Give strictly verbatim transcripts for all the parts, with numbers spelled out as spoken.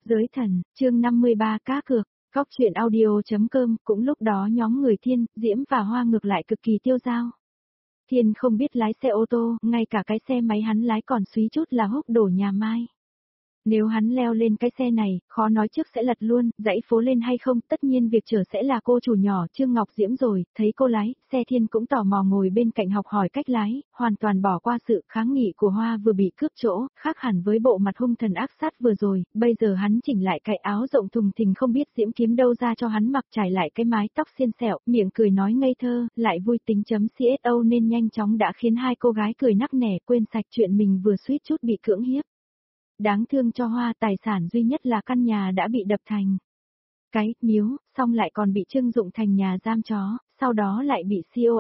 Giới thần, chương năm mươi ba cá cược, góc chuyện audio.com. Cũng lúc đó nhóm người Thiên, Diễm và Hoa ngược lại cực kỳ tiêu dao. Thiên không biết lái xe ô tô, ngay cả cái xe máy hắn lái còn suý chút là húc đổ nhà Mai. Nếu hắn leo lên cái xe này, khó nói trước sẽ lật luôn, dãy phố lên hay không, tất nhiên việc chở sẽ là cô chủ nhỏ Trương Ngọc Diễm rồi, thấy cô lái, xe Thiên cũng tò mò ngồi bên cạnh học hỏi cách lái, hoàn toàn bỏ qua sự kháng nghị của Hoa vừa bị cướp chỗ, khác hẳn với bộ mặt hung thần ác sát vừa rồi, bây giờ hắn chỉnh lại cái áo rộng thùng thình không biết Diễm kiếm đâu ra cho hắn mặc, trải lại cái mái tóc xiên xẹo, miệng cười nói ngây thơ, lại vui tính chấm xô nên nhanh chóng đã khiến hai cô gái cười nắc nẻ quên sạch chuyện mình vừa suýt chút bị cưỡng hiếp. Đáng thương cho Hoa, tài sản duy nhất là căn nhà đã bị đập thành cái miếu, xong lại còn bị trưng dụng thành nhà giam chó, sau đó lại bị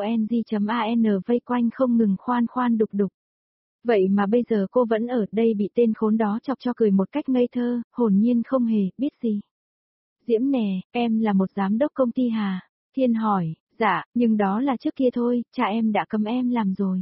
cong.an vây quanh không ngừng khoan khoan đục đục. Vậy mà bây giờ cô vẫn ở đây bị tên khốn đó chọc cho cười một cách ngây thơ, hồn nhiên không hề biết gì. Diễm nè, em là một giám đốc công ty Hà? Thiên hỏi, dạ, nhưng đó là trước kia thôi, cha em đã cấm em làm rồi.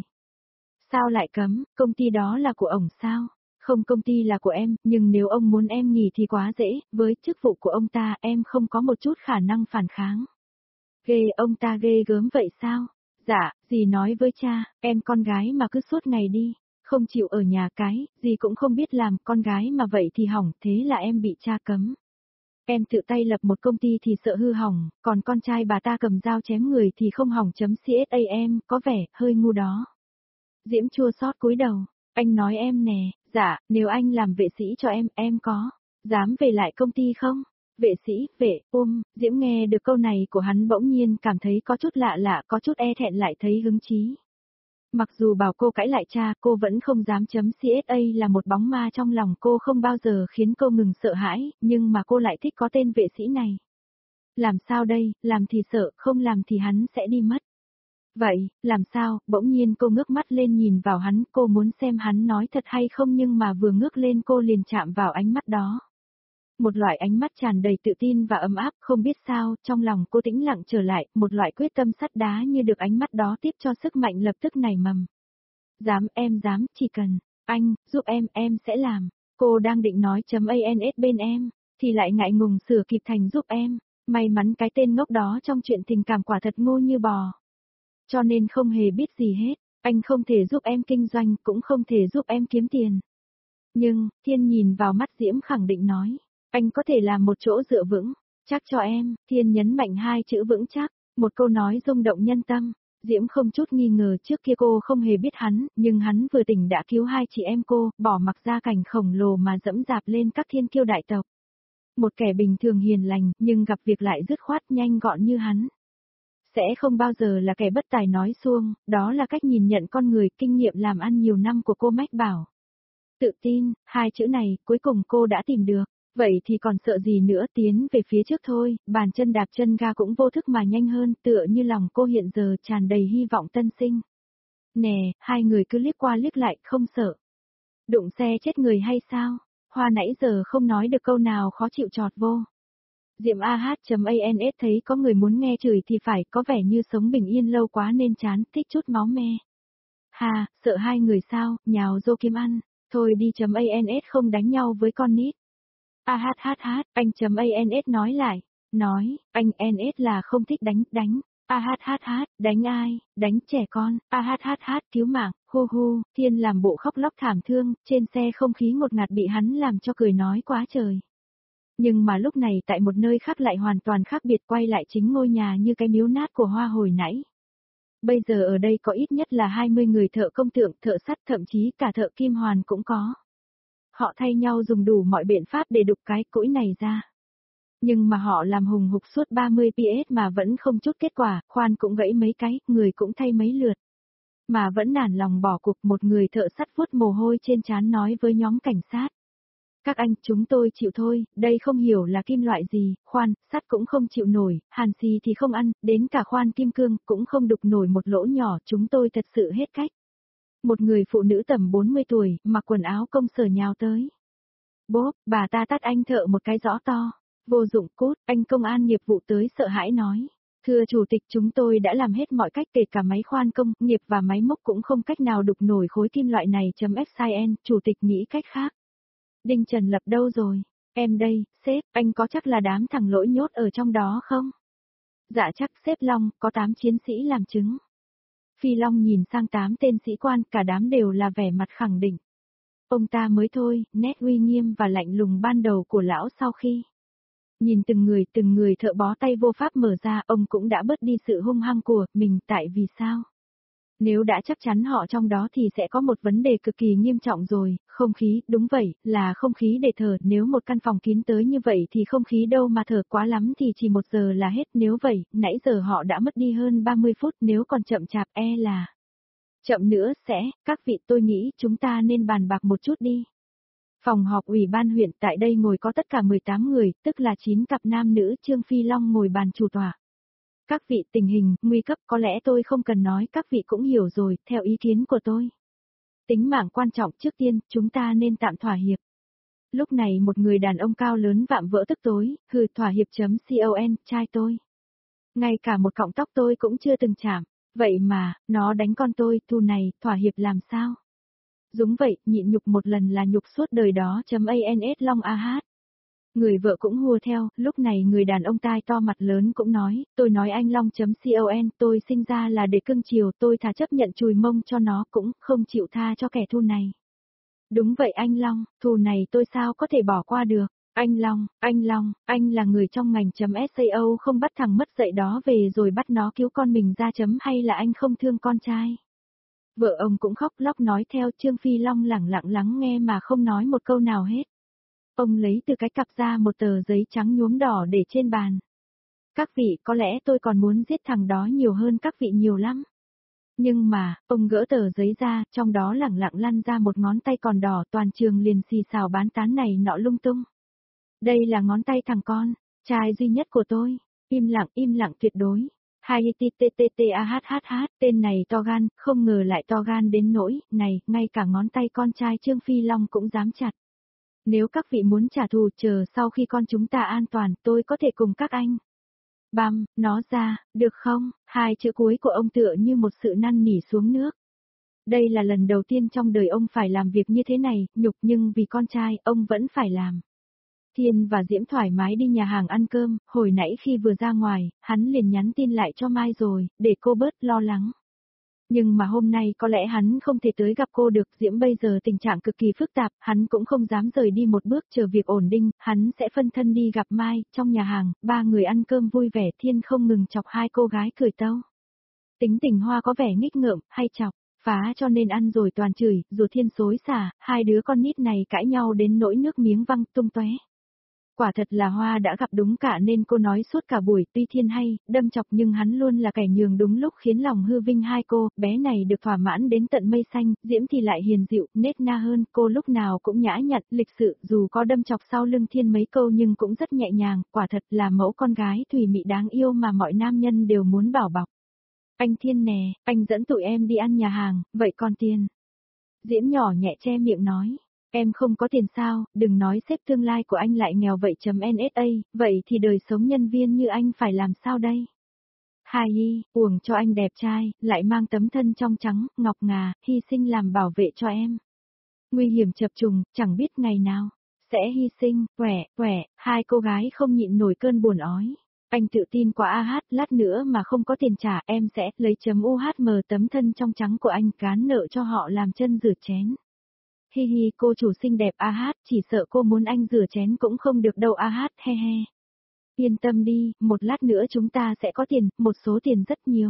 Sao lại cấm, công ty đó là của ổng sao? Không, công ty là của em, nhưng nếu ông muốn em nghỉ thì quá dễ, với chức vụ của ông ta em không có một chút khả năng phản kháng. Ghê, ông ta ghê gớm vậy sao? Dạ, dì nói với cha, em con gái mà cứ suốt ngày đi, không chịu ở nhà cái, dì cũng không biết làm, con gái mà vậy thì hỏng, thế là em bị cha cấm. Em tự tay lập một công ty thì sợ hư hỏng, còn con trai bà ta cầm dao chém người thì không hỏng chấm ca em, có vẻ hơi ngu đó. Diễm chua xót cúi đầu, anh nói em nè. Dạ, nếu anh làm vệ sĩ cho em, em có dám về lại công ty không? Vệ sĩ, vệ, ôm, Diễm nghe được câu này của hắn bỗng nhiên cảm thấy có chút lạ lạ, có chút e thẹn lại thấy hứng chí. Mặc dù bảo cô cãi lại cha, cô vẫn không dám chấm ca là một bóng ma trong lòng cô không bao giờ khiến cô ngừng sợ hãi, nhưng mà cô lại thích có tên vệ sĩ này. Làm sao đây, làm thì sợ, không làm thì hắn sẽ đi mất. Vậy, làm sao, bỗng nhiên cô ngước mắt lên nhìn vào hắn, cô muốn xem hắn nói thật hay không nhưng mà vừa ngước lên cô liền chạm vào ánh mắt đó. Một loại ánh mắt tràn đầy tự tin và ấm áp, không biết sao, trong lòng cô tĩnh lặng trở lại, một loại quyết tâm sắt đá như được ánh mắt đó tiếp cho sức mạnh lập tức nảy mầm. Dám, em dám, chỉ cần, anh, giúp em, em sẽ làm. Cô đang định nói chấm ans bên em, thì lại ngại ngùng sửa kịp thành giúp em. May mắn cái tên ngốc đó trong chuyện tình cảm quả thật ngu như bò. Cho nên không hề biết gì hết, anh không thể giúp em kinh doanh, cũng không thể giúp em kiếm tiền. Nhưng, Thiên nhìn vào mắt Diễm khẳng định nói, anh có thể làm một chỗ dựa vững, chắc cho em, Thiên nhấn mạnh hai chữ vững chắc, một câu nói rung động nhân tâm. Diễm không chút nghi ngờ trước kia cô không hề biết hắn, nhưng hắn vừa tỉnh đã cứu hai chị em cô, bỏ mặc gia cảnh khổng lồ mà dẫm dạp lên các thiên kiêu đại tộc. Một kẻ bình thường hiền lành, nhưng gặp việc lại dứt khoát nhanh gọn như hắn. Sẽ không bao giờ là kẻ bất tài nói suông, đó là cách nhìn nhận con người, kinh nghiệm làm ăn nhiều năm của cô Mách Bảo. Tự tin, hai chữ này, cuối cùng cô đã tìm được, vậy thì còn sợ gì nữa, tiến về phía trước thôi, bàn chân đạp chân ga cũng vô thức mà nhanh hơn, tựa như lòng cô hiện giờ tràn đầy hy vọng tân sinh. Nè, hai người cứ liếc qua liếc lại, không sợ. Đụng xe chết người hay sao? Hoa nãy giờ không nói được câu nào khó chịu chọt vô. Diệm a hát chấm ans thấy có người muốn nghe chửi thì phải, có vẻ như sống bình yên lâu quá nên chán, thích chút máu me. Hà, sợ hai người sao, nhào vô kiếm ăn, thôi đi chấm ans không đánh nhau với con nít. A hát hát hát, anh chấm ans nói lại, nói, anh ns là không thích đánh, đánh. A hát hát hát, đánh ai, đánh trẻ con, A hát hát hát, cứu mạng, hu hu, Thiên làm bộ khóc lóc thảm thương, trên xe không khí ngột ngạt bị hắn làm cho cười nói quá trời. Nhưng mà lúc này tại một nơi khác lại hoàn toàn khác biệt, quay lại chính ngôi nhà như cái miếu nát của Hoa hồi nãy. Bây giờ ở đây có ít nhất là hai mươi người thợ công tượng, thợ sắt, thậm chí cả thợ kim hoàn cũng có. Họ thay nhau dùng đủ mọi biện pháp để đục cái cũi này ra. Nhưng mà họ làm hùng hục suốt ba mươi ps mà vẫn không chút kết quả, khoan cũng gãy mấy cái, người cũng thay mấy lượt. Mà vẫn nản lòng bỏ cuộc, một người thợ sắt vuốt mồ hôi trên trán nói với nhóm cảnh sát. Các anh, chúng tôi chịu thôi, đây không hiểu là kim loại gì, khoan, sắt cũng không chịu nổi, hàn xì thì không ăn, đến cả khoan kim cương cũng không đục nổi một lỗ nhỏ, chúng tôi thật sự hết cách. Một người phụ nữ tầm bốn mươi tuổi, mặc quần áo công sở nhào tới. Bốp, bà ta tát anh thợ một cái rõ to. Vô dụng cút, anh công an nghiệp vụ tới sợ hãi nói. Thưa chủ tịch, chúng tôi đã làm hết mọi cách kể cả máy khoan công, nghiệp và máy móc cũng không cách nào đục nổi khối kim loại này. Chấm xin, chủ tịch nghĩ cách khác. Đinh Trần Lập đâu rồi? Em đây, sếp, anh có chắc là đám thằng lỗi nhốt ở trong đó không? Dạ chắc sếp Long, có tám chiến sĩ làm chứng. Phi Long nhìn sang tám tên sĩ quan, cả đám đều là vẻ mặt khẳng định. Ông ta mới thôi, nét uy nghiêm và lạnh lùng ban đầu của lão sau khi nhìn từng người từng người thợ bó tay vô pháp mở ra, ông cũng đã bớt đi sự hung hăng của mình, tại vì sao? Nếu đã chắc chắn họ trong đó thì sẽ có một vấn đề cực kỳ nghiêm trọng rồi, không khí, đúng vậy, là không khí để thở, nếu một căn phòng kín tới như vậy thì không khí đâu mà thở, quá lắm thì chỉ một giờ là hết, nếu vậy, nãy giờ họ đã mất đi hơn ba mươi phút, nếu còn chậm chạp e là chậm nữa sẽ, các vị tôi nghĩ chúng ta nên bàn bạc một chút đi. Phòng họp ủy ban huyện, tại đây ngồi có tất cả mười tám người, tức là chín cặp nam nữ, Trương Phi Long ngồi bàn chủ tọa. Các vị, tình hình nguy cấp có lẽ tôi không cần nói, các vị cũng hiểu rồi, theo ý kiến của tôi. Tính mạng quan trọng, trước tiên, chúng ta nên tạm thỏa hiệp. Lúc này một người đàn ông cao lớn vạm vỡ tức tối, hừ, thỏa hiệp.com, trai tôi. Ngay cả một cọng tóc tôi cũng chưa từng chạm, vậy mà, nó đánh con tôi, thù này, thỏa hiệp làm sao? Đúng vậy, nhịn nhục một lần là nhục suốt đời đó.ans Long a hát. Người vợ cũng hùa theo, lúc này người đàn ông tai to mặt lớn cũng nói, tôi nói anh Long.con, tôi sinh ra là để cưng chiều, tôi thà chấp nhận chùi mông cho nó, cũng không chịu tha cho kẻ thù này. Đúng vậy anh Long, thù này tôi sao có thể bỏ qua được. Anh Long, anh Long, anh là người trong ngành.sao không bắt thằng mất dạy đó về rồi bắt nó cứu con mình ra chấm hay là anh không thương con trai. Vợ ông cũng khóc lóc nói theo, Trương Phi Long lẳng lặng lắng nghe mà không nói một câu nào hết. Ông lấy từ cái cặp ra một tờ giấy trắng nhuốm đỏ để trên bàn. Các vị, có lẽ tôi còn muốn giết thằng đó nhiều hơn các vị nhiều lắm. Nhưng mà, ông gỡ tờ giấy ra, trong đó lẳng lặng lăn ra một ngón tay còn đỏ, toàn trường liền xì xào bán tán này nọ lung tung. Đây là ngón tay thằng con, trai duy nhất của tôi. Im lặng, im lặng tuyệt đối. Hai t t t t a h h h, tên này to gan, không ngờ lại to gan đến nỗi, này, ngay cả ngón tay con trai Trương Phi Long cũng dám chặt. Nếu các vị muốn trả thù, chờ sau khi con chúng ta an toàn, tôi có thể cùng các anh. Băm, nó ra, được không? Hai chữ cuối của ông tựa như một sự năn nỉ xuống nước. Đây là lần đầu tiên trong đời ông phải làm việc như thế này, nhục nhưng vì con trai, ông vẫn phải làm. Thiên và Diễm thoải mái đi nhà hàng ăn cơm, hồi nãy khi vừa ra ngoài, hắn liền nhắn tin lại cho Mai rồi, để cô bớt lo lắng. Nhưng mà hôm nay có lẽ hắn không thể tới gặp cô được, Diễm bây giờ tình trạng cực kỳ phức tạp, hắn cũng không dám rời đi một bước chờ việc ổn định, hắn sẽ phân thân đi gặp Mai, trong nhà hàng, ba người ăn cơm vui vẻ, Thiên không ngừng chọc hai cô gái cười tâu. Tính tình Hoa có vẻ nghích ngợm, hay chọc, phá cho nên ăn rồi toàn chửi, dù Thiên xối xả, hai đứa con nít này cãi nhau đến nỗi nước miếng văng tung tóe. Quả thật là Hoa đã gặp đúng cả nên cô nói suốt cả buổi, tuy Thiên hay, đâm chọc nhưng hắn luôn là kẻ nhường đúng lúc khiến lòng hư vinh hai cô, bé này được thỏa mãn đến tận mây xanh, Diễm thì lại hiền dịu, nết na hơn, cô lúc nào cũng nhã nhặn, lịch sự, dù có đâm chọc sau lưng Thiên mấy câu nhưng cũng rất nhẹ nhàng, quả thật là mẫu con gái thủy mị đáng yêu mà mọi nam nhân đều muốn bảo bọc. Anh Thiên nè, anh dẫn tụi em đi ăn nhà hàng, vậy còn tiền? Diễm nhỏ nhẹ che miệng nói. Em không có tiền sao, đừng nói sếp tương lai của anh lại nghèo vậy.nsa, vậy thì đời sống nhân viên như anh phải làm sao đây? Hai y, uổng cho anh đẹp trai, lại mang tấm thân trong trắng, ngọc ngà, hy sinh làm bảo vệ cho em. Nguy hiểm chập trùng, chẳng biết ngày nào, sẽ hy sinh, quẻ, quẻ, hai cô gái không nhịn nổi cơn buồn ói. Anh tự tin quá a hát, lát nữa mà không có tiền trả, em sẽ lấy chấm u hát em tấm thân trong trắng của anh, gán nợ cho họ làm chân rửa chén. Hi hi, cô chủ xinh đẹp a hát, chỉ sợ cô muốn anh rửa chén cũng không được đâu a hát, he he. Yên tâm đi, một lát nữa chúng ta sẽ có tiền, một số tiền rất nhiều.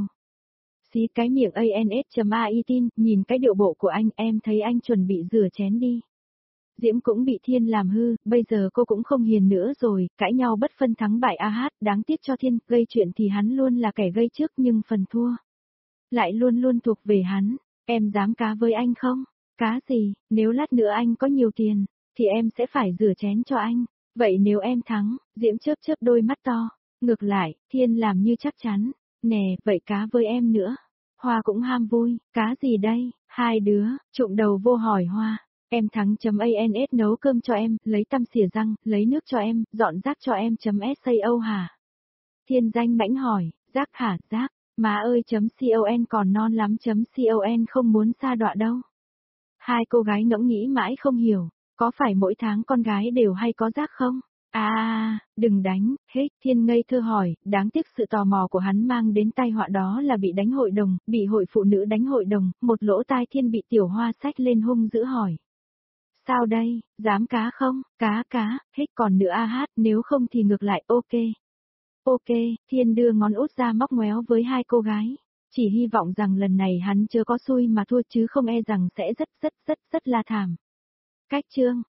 Xí cái miệng ans.ai tin, nhìn cái điệu bộ của anh, em thấy anh chuẩn bị rửa chén đi. Diễm cũng bị Thiên làm hư, bây giờ cô cũng không hiền nữa rồi, cãi nhau bất phân thắng bại a hát, đáng tiếc cho Thiên, gây chuyện thì hắn luôn là kẻ gây trước nhưng phần thua lại luôn luôn thuộc về hắn, em dám cá với anh không? Cá gì, nếu lát nữa anh có nhiều tiền, thì em sẽ phải rửa chén cho anh. Vậy nếu em thắng, Diễm chớp chớp đôi mắt to. Ngược lại, Thiên làm như chắc chắn. Nè, vậy cá với em nữa. Hoa cũng ham vui, cá gì đây? Hai đứa, trụng đầu vô hỏi Hoa. Em thắng.ans nấu cơm cho em, lấy tăm xỉa răng, lấy nước cho em, dọn rác cho em.sao hả? Thiên danh mãnh hỏi, rác hả, rác? Má ơi.con còn non lắm.con không muốn sa đọa đâu. Hai cô gái ngẫm nghĩ mãi không hiểu, Có phải mỗi tháng con gái đều hay có rác không? À, đừng đánh, hết, Thiên ngây thơ hỏi, đáng tiếc sự tò mò của hắn mang đến tai họa đó là bị đánh hội đồng, bị hội phụ nữ đánh hội đồng, một lỗ tai Thiên bị Tiểu Hoa xách lên hung dữ hỏi. Sao đây, dám cá không, cá cá, hết còn nữa a hát, nếu không thì ngược lại, ok. Ok, Thiên đưa ngón út ra móc ngoéo với hai cô gái. Chỉ hy vọng rằng lần này hắn chưa có xui mà thua chứ không e rằng sẽ rất rất rất rất là thảm. Cách chương